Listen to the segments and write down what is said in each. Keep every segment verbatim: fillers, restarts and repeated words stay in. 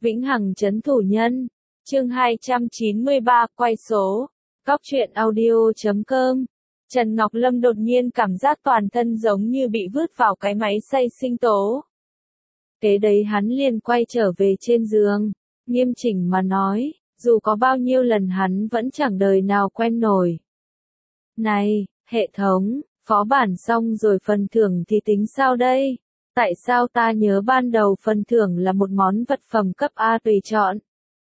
Vĩnh hằng trấn thủ nhân. Chương hai trăm chín mươi ba, quay số. Góc truyện audio chấm com. Trần Ngọc Lâm đột nhiên cảm giác toàn thân giống như bị vứt vào cái máy xay sinh tố. Kế đấy hắn liền quay trở về trên giường, nghiêm chỉnh mà nói, dù có bao nhiêu lần hắn vẫn chẳng đời nào quen nổi. Này, hệ thống, phó bản xong rồi phần thưởng thì tính sao đây? Tại sao ta nhớ ban đầu phần thưởng là một món vật phẩm cấp A tùy chọn?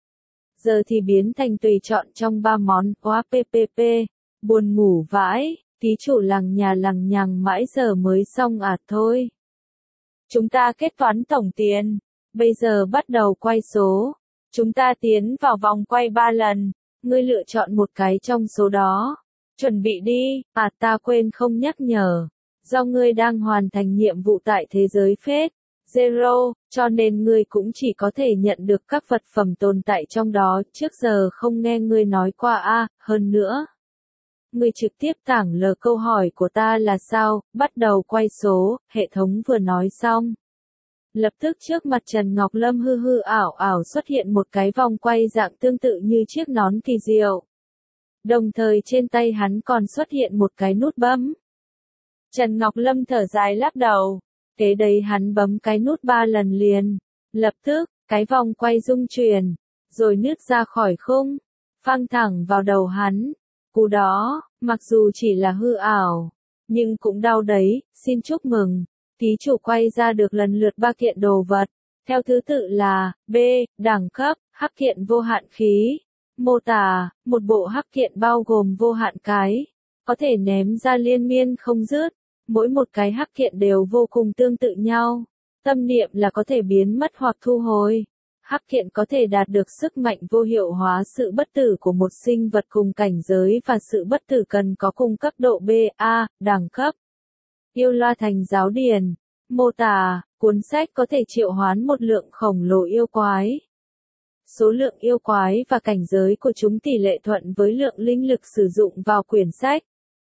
Giờ thì biến thành tùy chọn trong ba món, quá ppp, buồn ngủ vãi, ký chủ lằng nhà lằng nhằng mãi giờ mới xong à thôi. Chúng ta kết toán tổng tiền, bây giờ bắt đầu quay số. Chúng ta tiến vào vòng quay ba lần, ngươi lựa chọn một cái trong số đó. Chuẩn bị đi, à ta quên không nhắc nhở. Do ngươi đang hoàn thành nhiệm vụ tại thế giới phết, Zero, cho nên ngươi cũng chỉ có thể nhận được các vật phẩm tồn tại trong đó, trước giờ không nghe ngươi nói qua a, à, hơn nữa. Ngươi trực tiếp tảng lờ câu hỏi của ta là sao, bắt đầu quay số, hệ thống vừa nói xong. Lập tức trước mặt Trần Ngọc Lâm hư hư ảo ảo xuất hiện một cái vòng quay dạng tương tự như chiếc nón kỳ diệu. Đồng thời trên tay hắn còn xuất hiện một cái nút bấm. Trần Ngọc Lâm thở dài lắc đầu. Kế đấy hắn bấm cái nút ba lần liền. Lập tức, cái vòng quay rung chuyển, rồi nứt ra khỏi khung, phăng thẳng vào đầu hắn. Cú đó, mặc dù chỉ là hư ảo, nhưng cũng đau đấy, xin chúc mừng. Ký chủ quay ra được lần lượt ba kiện đồ vật, theo thứ tự là, B, đẳng cấp, hắc kiện vô hạn khí. Mô tả, một bộ hắc kiện bao gồm vô hạn cái, có thể ném ra liên miên không dứt. Mỗi một cái hắc kiện đều vô cùng tương tự nhau. Tâm niệm là có thể biến mất hoặc thu hồi. Hắc kiện có thể đạt được sức mạnh vô hiệu hóa sự bất tử của một sinh vật cùng cảnh giới và sự bất tử cần có cùng cấp độ B A, đẳng cấp. Yêu loa thành giáo điển. Mô tả, cuốn sách có thể triệu hoán một lượng khổng lồ yêu quái. Số lượng yêu quái và cảnh giới của chúng tỷ lệ thuận với lượng linh lực sử dụng vào quyển sách.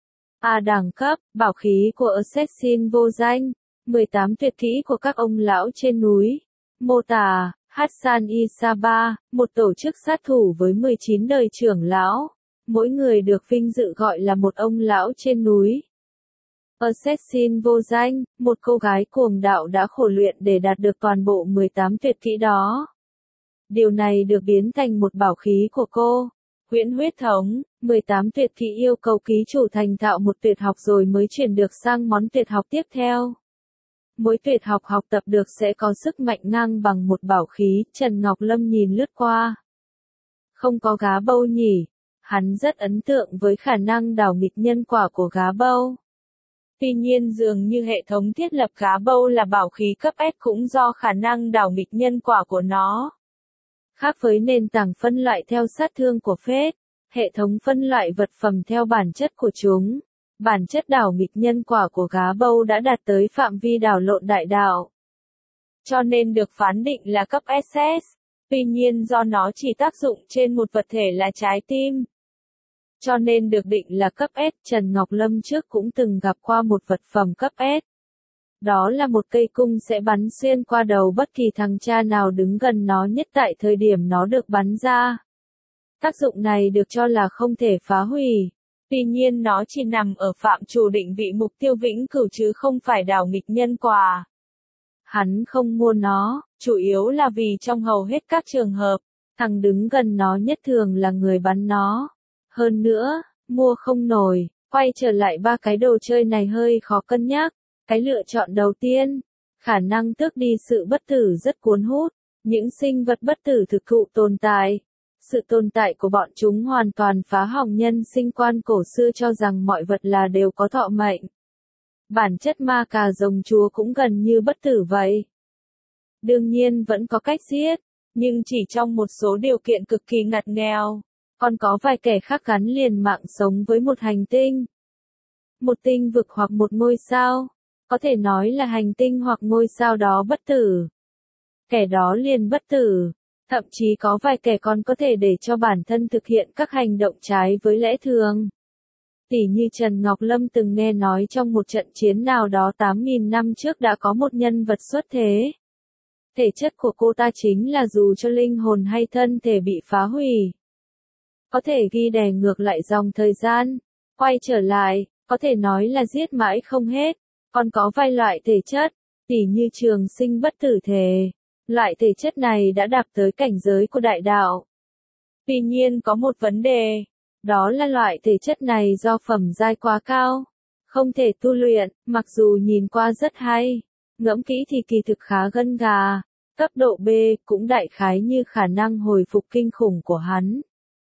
A đẳng cấp, bảo khí của Assassin vô danh, mười tám tuyệt kỹ của các ông lão trên núi. Mô tả, Hassan Isaba, một tổ chức sát thủ với mười chín đời trưởng lão. Mỗi người được vinh dự gọi là một ông lão trên núi. Assassin vô danh, một cô gái cuồng đạo đã khổ luyện để đạt được toàn bộ mười tám tuyệt kỹ đó. Điều này được biến thành một bảo khí của cô. Huyễn huyết thống, mười tám tuyệt kỹ yêu cầu ký chủ thành thạo một tuyệt học rồi mới chuyển được sang món tuyệt học tiếp theo. Mỗi tuyệt học học tập được sẽ có sức mạnh ngang bằng một bảo khí, Trần Ngọc Lâm nhìn lướt qua. Không có gá bâu nhỉ, hắn rất ấn tượng với khả năng đảo nghịch nhân quả của gá bâu. Tuy nhiên dường như hệ thống thiết lập gá bâu là bảo khí cấp S cũng do khả năng đảo nghịch nhân quả của nó. Khác với nền tảng phân loại theo sát thương của phết, hệ thống phân loại vật phẩm theo bản chất của chúng. Bản chất đảo nghịch nhân quả của gá bâu đã đạt tới phạm vi đảo lộn đại đạo. Cho nên được phán định là cấp ét ét. Tuy nhiên do nó chỉ tác dụng trên một vật thể là trái tim. Cho nên được định là cấp S. Trần Ngọc Lâm trước cũng từng gặp qua một vật phẩm cấp S. Đó là một cây cung sẽ bắn xuyên qua đầu bất kỳ thằng cha nào đứng gần nó nhất tại thời điểm nó được bắn ra. Tác dụng này được cho là không thể phá hủy. Tuy nhiên nó chỉ nằm ở phạm trù định vị mục tiêu vĩnh cửu chứ không phải đảo nghịch nhân quả. Hắn không mua nó, chủ yếu là vì trong hầu hết các trường hợp, thằng đứng gần nó nhất thường là người bắn nó. Hơn nữa, mua không nổi, quay trở lại ba cái đồ chơi này hơi khó cân nhắc. Cái lựa chọn đầu tiên, khả năng tước đi sự bất tử rất cuốn hút, những sinh vật bất tử thực thụ tồn tại. Sự tồn tại của bọn chúng hoàn toàn phá hỏng nhân sinh quan cổ xưa cho rằng mọi vật là đều có thọ mệnh. Bản chất ma cà rồng chúa cũng gần như bất tử vậy. Đương nhiên vẫn có cách giết, nhưng chỉ trong một số điều kiện cực kỳ ngặt nghèo. Còn có vài kẻ khác gắn liền mạng sống với một hành tinh, một tinh vực hoặc một ngôi sao. Có thể nói là hành tinh hoặc ngôi sao đó bất tử. Kẻ đó liền bất tử. Thậm chí có vài kẻ còn có thể để cho bản thân thực hiện các hành động trái với lẽ thường. Tỉ như Trần Ngọc Lâm từng nghe nói trong một trận chiến nào đó tám nghìn năm trước đã có một nhân vật xuất thế. Thể chất của cô ta chính là dù cho linh hồn hay thân thể bị phá hủy, có thể ghi đè ngược lại dòng thời gian, quay trở lại, có thể nói là giết mãi không hết. Còn có vài loại thể chất, tỉ như trường sinh bất tử thể. Loại thể chất này đã đạt tới cảnh giới của đại đạo. Tuy nhiên có một vấn đề, đó là loại thể chất này do phẩm giai quá cao, không thể tu luyện, mặc dù nhìn qua rất hay, ngẫm kỹ thì kỳ thực khá gân gà. Cấp độ B cũng đại khái như khả năng hồi phục kinh khủng của hắn.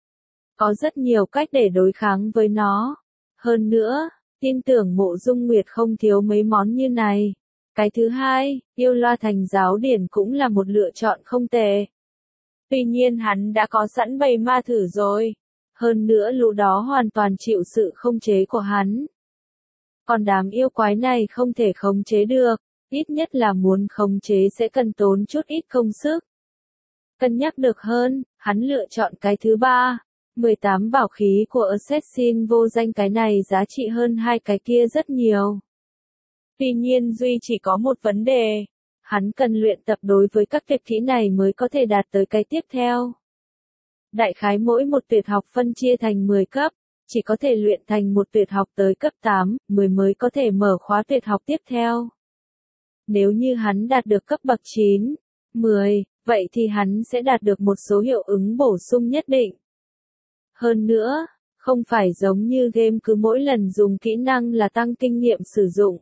Có rất nhiều cách để đối kháng với nó. Hơn nữa, tin tưởng Mộ Dung Nguyệt không thiếu mấy món như này. Cái thứ hai, yêu loa thành giáo điển cũng là một lựa chọn không tệ. Tuy nhiên hắn đã có sẵn bầy ma thử rồi. Hơn nữa lũ đó hoàn toàn chịu sự khống chế của hắn. Còn đám yêu quái này không thể khống chế được, ít nhất là muốn khống chế sẽ cần tốn chút ít công sức. Cân nhắc được hơn, hắn lựa chọn cái thứ ba. mười tám bảo khí của Assassin vô danh, cái này giá trị hơn hai cái kia rất nhiều. Tuy nhiên duy chỉ có một vấn đề, hắn cần luyện tập đối với các tuyệt kỹ này mới có thể đạt tới cái tiếp theo. Đại khái mỗi một tuyệt học phân chia thành mười cấp, chỉ có thể luyện thành một tuyệt học tới cấp tám, mười mới có thể mở khóa tuyệt học tiếp theo. Nếu như hắn đạt được cấp bậc chín, mười, vậy thì hắn sẽ đạt được một số hiệu ứng bổ sung nhất định. Hơn nữa, không phải giống như game cứ mỗi lần dùng kỹ năng là tăng kinh nghiệm sử dụng.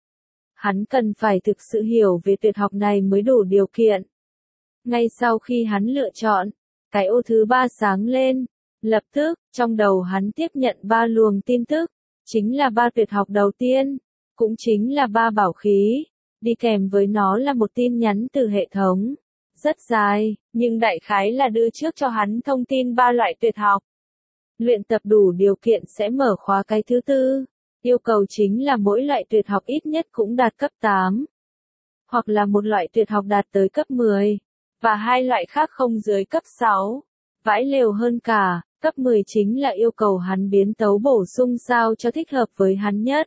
Hắn cần phải thực sự hiểu về tuyệt học này mới đủ điều kiện. Ngay sau khi hắn lựa chọn, cái ô thứ ba sáng lên, lập tức, trong đầu hắn tiếp nhận ba luồng tin tức, chính là ba tuyệt học đầu tiên, cũng chính là ba bảo khí, đi kèm với nó là một tin nhắn từ hệ thống. Rất dài, nhưng đại khái là đưa trước cho hắn thông tin ba loại tuyệt học. Luyện tập đủ điều kiện sẽ mở khóa cái thứ tư. Yêu cầu chính là mỗi loại tuyệt học ít nhất cũng đạt cấp tám. Hoặc là một loại tuyệt học đạt tới cấp mười. Và hai loại khác không dưới cấp sáu. Vãi lều hơn cả, cấp mười chính là yêu cầu hắn biến tấu bổ sung sao cho thích hợp với hắn nhất.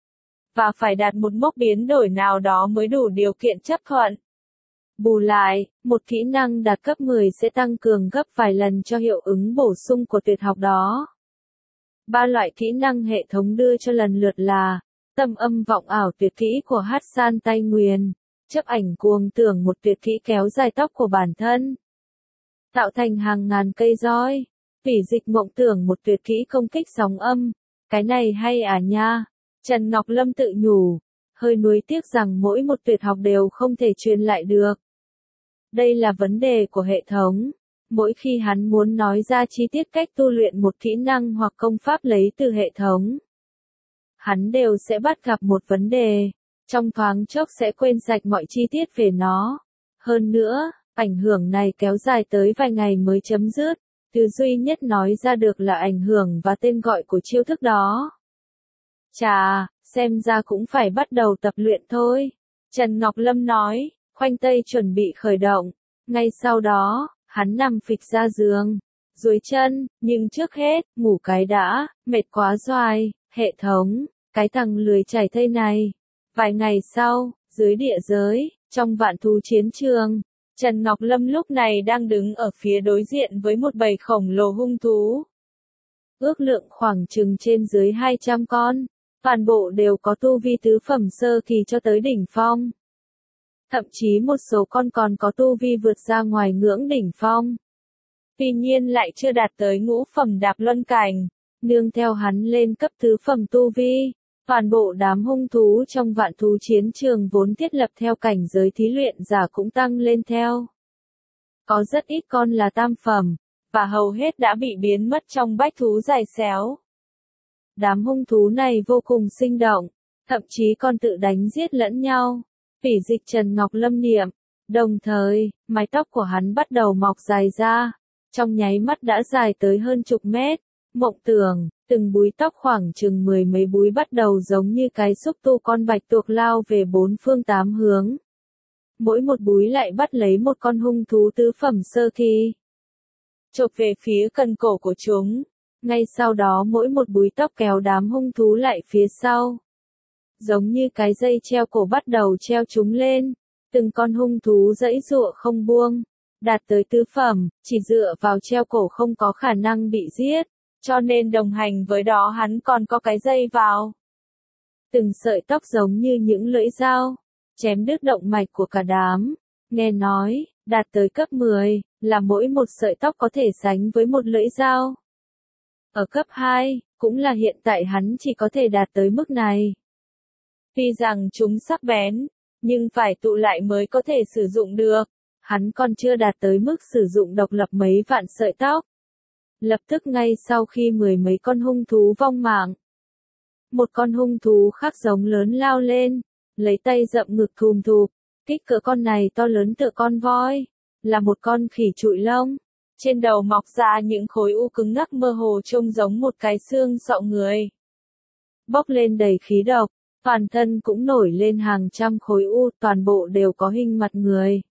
Và phải đạt một mốc biến đổi nào đó mới đủ điều kiện chấp thuận. Bù lại, một kỹ năng đạt cấp mười sẽ tăng cường gấp vài lần cho hiệu ứng bổ sung của tuyệt học đó. Ba loại kỹ năng hệ thống đưa cho lần lượt là tâm âm vọng ảo tuyệt kỹ của Hát San Tay Nguyền, chấp ảnh cuồng tưởng một tuyệt kỹ kéo dài tóc của bản thân, tạo thành hàng ngàn cây roi, tủy dịch mộng tưởng một tuyệt kỹ công kích sóng âm. Cái này hay à nha, Trần Ngọc Lâm tự nhủ, hơi nuối tiếc rằng mỗi một tuyệt học đều không thể truyền lại được. Đây là vấn đề của hệ thống. Mỗi khi hắn muốn nói ra chi tiết cách tu luyện một kỹ năng hoặc công pháp lấy từ hệ thống, hắn đều sẽ bắt gặp một vấn đề, trong thoáng chốc sẽ quên sạch mọi chi tiết về nó. Hơn nữa, ảnh hưởng này kéo dài tới vài ngày mới chấm dứt, thứ duy nhất nói ra được là ảnh hưởng và tên gọi của chiêu thức đó. Chà, xem ra cũng phải bắt đầu tập luyện thôi. Trần Ngọc Lâm nói, khoanh tay chuẩn bị khởi động. Ngay sau đó, hắn nằm phịch ra giường, duỗi chân, nhưng trước hết, ngủ cái đã, mệt quá doài, hệ thống, cái thằng lười chảy thây này. Vài ngày sau, dưới địa giới, trong vạn thú chiến trường, Trần Ngọc Lâm lúc này đang đứng ở phía đối diện với một bầy khổng lồ hung thú. Ước lượng khoảng chừng trên dưới hai trăm con, toàn bộ đều có tu vi tứ phẩm sơ kỳ cho tới đỉnh phong. Thậm chí một số con còn có tu vi vượt ra ngoài ngưỡng đỉnh phong. Tuy nhiên lại chưa đạt tới ngũ phẩm đạp luân cảnh, nương theo hắn lên cấp tứ phẩm tu vi, toàn bộ đám hung thú trong vạn thú chiến trường vốn thiết lập theo cảnh giới thí luyện giả cũng tăng lên theo. Có rất ít con là tam phẩm, và hầu hết đã bị biến mất trong bách thú dài xéo. Đám hung thú này vô cùng sinh động, thậm chí còn tự đánh giết lẫn nhau. Phỉ dịch Trần Ngọc Lâm niệm, đồng thời, mái tóc của hắn bắt đầu mọc dài ra, trong nháy mắt đã dài tới hơn chục mét. Mộng tưởng, từng búi tóc khoảng chừng mười mấy búi bắt đầu giống như cái xúc tu con bạch tuộc lao về bốn phương tám hướng. Mỗi một búi lại bắt lấy một con hung thú tứ phẩm sơ kỳ, chộp về phía cần cổ của chúng. Ngay sau đó mỗi một búi tóc kéo đám hung thú lại phía sau, giống như cái dây treo cổ bắt đầu treo chúng lên. Từng con hung thú giãy giụa không buông, đạt tới tứ phẩm, chỉ dựa vào treo cổ không có khả năng bị giết, cho nên đồng hành với đó hắn còn có cái dây vào. Từng sợi tóc giống như những lưỡi dao, chém đứt động mạch của cả đám. Nghe nói, đạt tới cấp mười, là mỗi một sợi tóc có thể sánh với một lưỡi dao. Ở cấp hai, cũng là hiện tại hắn chỉ có thể đạt tới mức này. Tuy rằng chúng sắc bén, nhưng phải tụ lại mới có thể sử dụng được. Hắn còn chưa đạt tới mức sử dụng độc lập mấy vạn sợi tóc. Lập tức ngay sau khi mười mấy con hung thú vong mạng, một con hung thú khác giống lớn lao lên, lấy tay dậm ngực thùm thụp, kích cỡ con này to lớn tựa con voi, là một con khỉ trụi lông, trên đầu mọc ra những khối u cứng ngắc mơ hồ trông giống một cái xương sọ người. Bốc lên đầy khí độc, toàn thân cũng nổi lên hàng trăm khối u, toàn bộ đều có hình mặt người.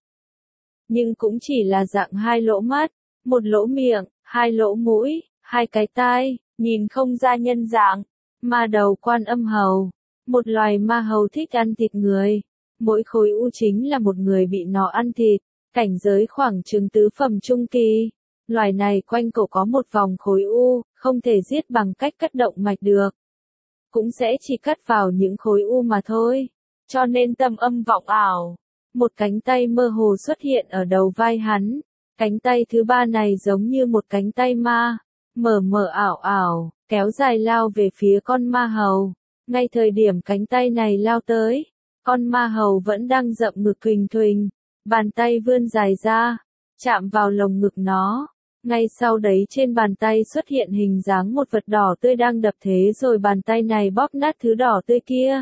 Nhưng cũng chỉ là dạng hai lỗ mắt, một lỗ miệng, hai lỗ mũi, hai cái tai, nhìn không ra nhân dạng. Ma đầu Quan Âm Hầu, một loài ma hầu thích ăn thịt người. Mỗi khối u chính là một người bị nó ăn thịt, cảnh giới khoảng chừng tứ phẩm trung kỳ. Loài này quanh cổ có một vòng khối u, không thể giết bằng cách cắt động mạch được. Cũng sẽ chỉ cắt vào những khối u mà thôi. Cho nên tâm âm vọng ảo. Một cánh tay mơ hồ xuất hiện ở đầu vai hắn. Cánh tay thứ ba này giống như một cánh tay ma, mờ mờ ảo ảo, kéo dài lao về phía con ma hầu. Ngay thời điểm cánh tay này lao tới, con ma hầu vẫn đang dậm ngực thuình thuình, bàn tay vươn dài ra, chạm vào lồng ngực nó. Ngay sau đấy trên bàn tay xuất hiện hình dáng một vật đỏ tươi đang đập thế rồi bàn tay này bóp nát thứ đỏ tươi kia.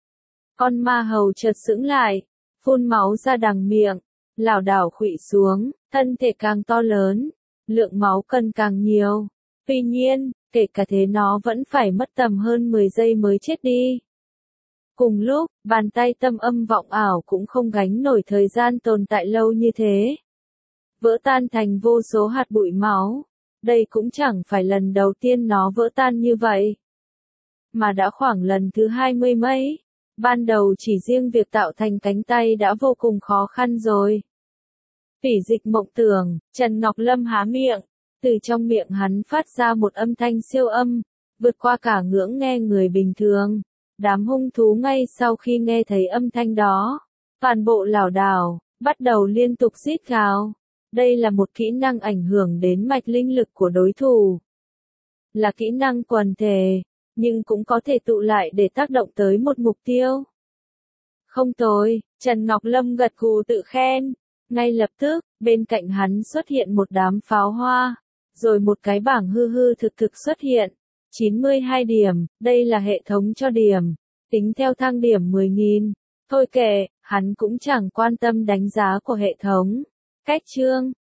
Con ma hầu chợt sững lại, phun máu ra đằng miệng, lảo đảo khuỵu xuống, thân thể càng to lớn, lượng máu cần càng nhiều. Tuy nhiên, kể cả thế nó vẫn phải mất tầm hơn mười giây mới chết đi. Cùng lúc, bàn tay tâm âm vọng ảo cũng không gánh nổi thời gian tồn tại lâu như thế. Vỡ tan thành vô số hạt bụi máu. Đây cũng chẳng phải lần đầu tiên nó vỡ tan như vậy, mà đã khoảng lần thứ hai mươi mấy. Ban đầu chỉ riêng việc tạo thành cánh tay đã vô cùng khó khăn rồi. Phỉ Dịch mộng tưởng, Trần Ngọc Lâm há miệng, từ trong miệng hắn phát ra một âm thanh siêu âm, vượt qua cả ngưỡng nghe người bình thường. Đám hung thú ngay sau khi nghe thấy âm thanh đó, toàn bộ lảo đảo, bắt đầu liên tục rít gào. Đây là một kỹ năng ảnh hưởng đến mạch linh lực của đối thủ. Là kỹ năng quần thể, nhưng cũng có thể tụ lại để tác động tới một mục tiêu. Không tồi, Trần Ngọc Lâm gật gù tự khen. Ngay lập tức, bên cạnh hắn xuất hiện một đám pháo hoa, rồi một cái bảng hư hư thực thực xuất hiện. chín mươi hai điểm, đây là hệ thống cho điểm, tính theo thang điểm mười nghìn. Thôi kệ, hắn cũng chẳng quan tâm đánh giá của hệ thống. Cách chương